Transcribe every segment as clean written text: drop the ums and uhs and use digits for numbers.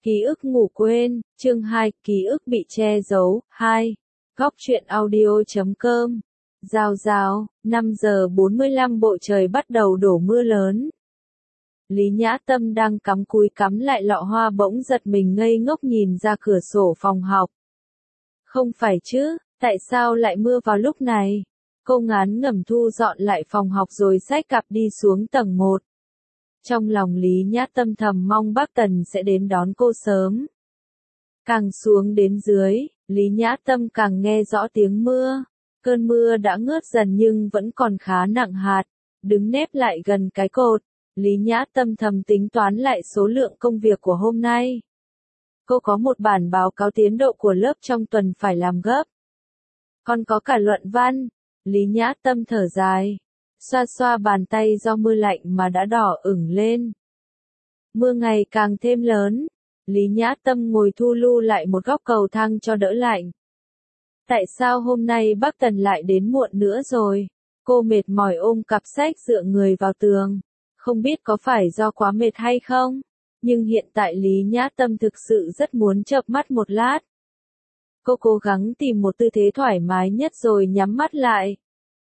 Ký ức ngủ quên, chương 2, ký ức bị che giấu, 2. Góc truyện audio.com. Rào, 5 giờ 45 bầu trời bắt đầu đổ mưa lớn. Lý Nhã Tâm đang cắm cúi cắm lại lọ hoa bỗng giật mình ngây ngốc nhìn ra cửa sổ phòng học. Không phải chứ, tại sao lại mưa vào lúc này? Cô ngán ngẩm thu dọn lại phòng học rồi xách cặp đi xuống tầng 1. Trong lòng Lý Nhã Tâm thầm mong bác Tần sẽ đến đón cô sớm. Càng xuống đến dưới, Lý Nhã Tâm càng nghe rõ tiếng mưa. Cơn mưa đã ngớt dần nhưng vẫn còn khá nặng hạt. Đứng nép lại gần cái cột, Lý Nhã Tâm thầm tính toán lại số lượng công việc của hôm nay. Cô có một bản báo cáo tiến độ của lớp trong tuần phải làm gấp. Còn có cả luận văn. Lý Nhã Tâm thở dài. Xoa xoa bàn tay do mưa lạnh mà đã đỏ ửng lên. Mưa ngày càng thêm lớn. Lý Nhã Tâm ngồi thu lu lại một góc cầu thang cho đỡ lạnh. Tại sao hôm nay bác Tần lại đến muộn nữa rồi? Cô mệt mỏi ôm cặp sách dựa người vào tường. Không biết có phải do quá mệt hay không? Nhưng hiện tại Lý Nhã Tâm thực sự rất muốn chợp mắt một lát. Cô cố gắng tìm một tư thế thoải mái nhất rồi nhắm mắt lại.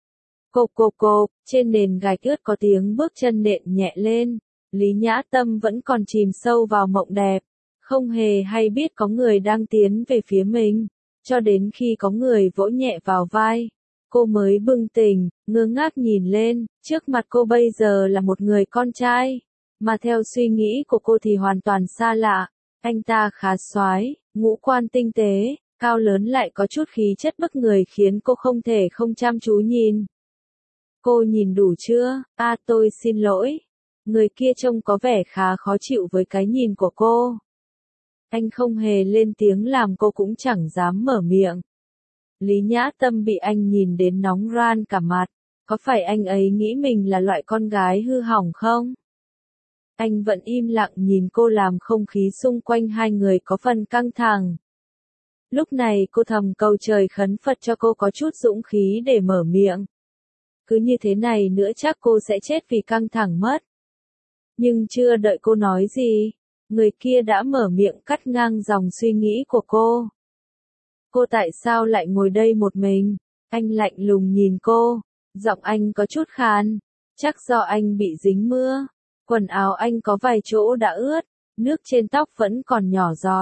Cộp, trên nền gạch ướt có tiếng bước chân nện nhẹ lên. Lý Nhã Tâm vẫn còn chìm sâu vào mộng đẹp. Không hề hay biết có người đang tiến về phía mình. Cho đến khi có người vỗ nhẹ vào vai. Cô mới bừng tỉnh, ngơ ngác nhìn lên. Trước mặt cô bây giờ là một người con trai. Mà theo suy nghĩ của cô thì hoàn toàn xa lạ. Anh ta khá soái, ngũ quan tinh tế, cao lớn lại có chút khí chất bức người khiến cô không thể không chăm chú nhìn. Cô nhìn đủ chưa? Tôi xin lỗi. Người kia trông có vẻ khá khó chịu với cái nhìn của cô. Anh không hề lên tiếng làm cô cũng chẳng dám mở miệng. Lý Nhã Tâm bị anh nhìn đến nóng ran cả mặt. Có phải anh ấy nghĩ mình là loại con gái hư hỏng không? Anh vẫn im lặng nhìn cô làm không khí xung quanh hai người có phần căng thẳng. Lúc này cô thầm cầu trời khấn Phật cho cô có chút dũng khí để mở miệng. Cứ như thế này nữa chắc cô sẽ chết vì căng thẳng mất. Nhưng chưa đợi cô nói gì, người kia đã mở miệng cắt ngang dòng suy nghĩ của cô. Cô tại sao lại ngồi đây một mình? Anh lạnh lùng nhìn cô, giọng anh có chút khàn. Chắc do anh bị dính mưa. Quần áo anh có vài chỗ đã ướt, nước trên tóc vẫn còn nhỏ giọt.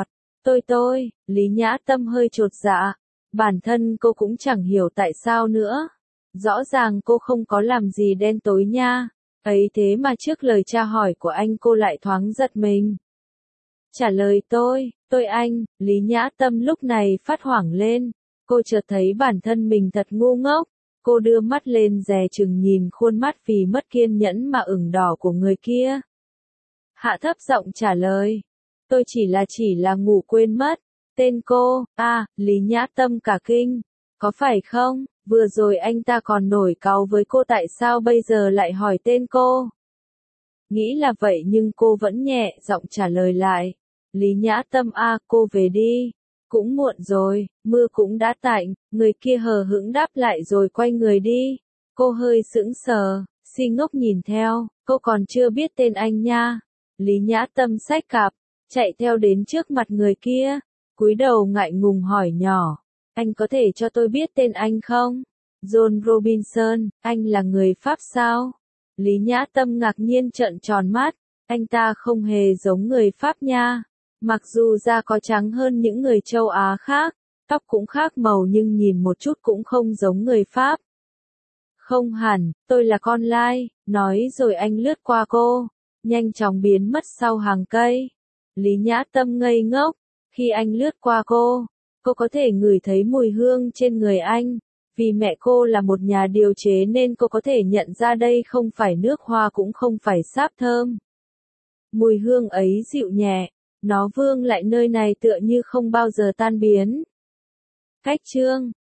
Lý Nhã Tâm hơi chột dạ. Bản thân cô cũng chẳng hiểu tại sao nữa. Rõ ràng cô không có làm gì đen tối nha. Ấy thế mà trước lời tra hỏi của anh cô lại thoáng giật mình. Trả lời tôi anh, Lý Nhã Tâm lúc này phát hoảng lên. Cô chợt thấy bản thân mình thật ngu ngốc. Cô đưa mắt lên dè chừng nhìn khuôn mắt vì mất kiên nhẫn mà ửng đỏ của người kia. Hạ thấp giọng trả lời. Tôi chỉ là ngủ quên mất. Tên cô, Lý Nhã Tâm cả kinh. Có phải không? Vừa rồi anh ta còn nổi cáu với cô tại sao bây giờ lại hỏi tên cô? Nghĩ là vậy nhưng cô vẫn nhẹ giọng trả lời lại. Lý Nhã Tâm cô về đi. Cũng muộn rồi, mưa cũng đã tạnh, người kia hờ hững đáp lại rồi quay người đi. Cô hơi sững sờ, si ngốc nhìn theo, cô còn chưa biết tên anh nha. Lý Nhã Tâm xách cặp, chạy theo đến trước mặt người kia, cúi đầu ngại ngùng hỏi nhỏ. Anh có thể cho tôi biết tên anh không? John Robinson, anh là người Pháp sao? Lý Nhã Tâm ngạc nhiên trợn tròn mắt, anh ta không hề giống người Pháp nha. Mặc dù da có trắng hơn những người châu Á khác, tóc cũng khác màu nhưng nhìn một chút cũng không giống người Pháp. Không hẳn, tôi là con lai, nói rồi anh lướt qua cô, nhanh chóng biến mất sau hàng cây. Lý Nhã Tâm ngây ngốc, khi anh lướt qua cô có thể ngửi thấy mùi hương trên người anh. Vì mẹ cô là một nhà điều chế nên cô có thể nhận ra đây không phải nước hoa cũng không phải sáp thơm. Mùi hương ấy dịu nhẹ. Nó vương lại nơi này tựa như không bao giờ tan biến. Cách chương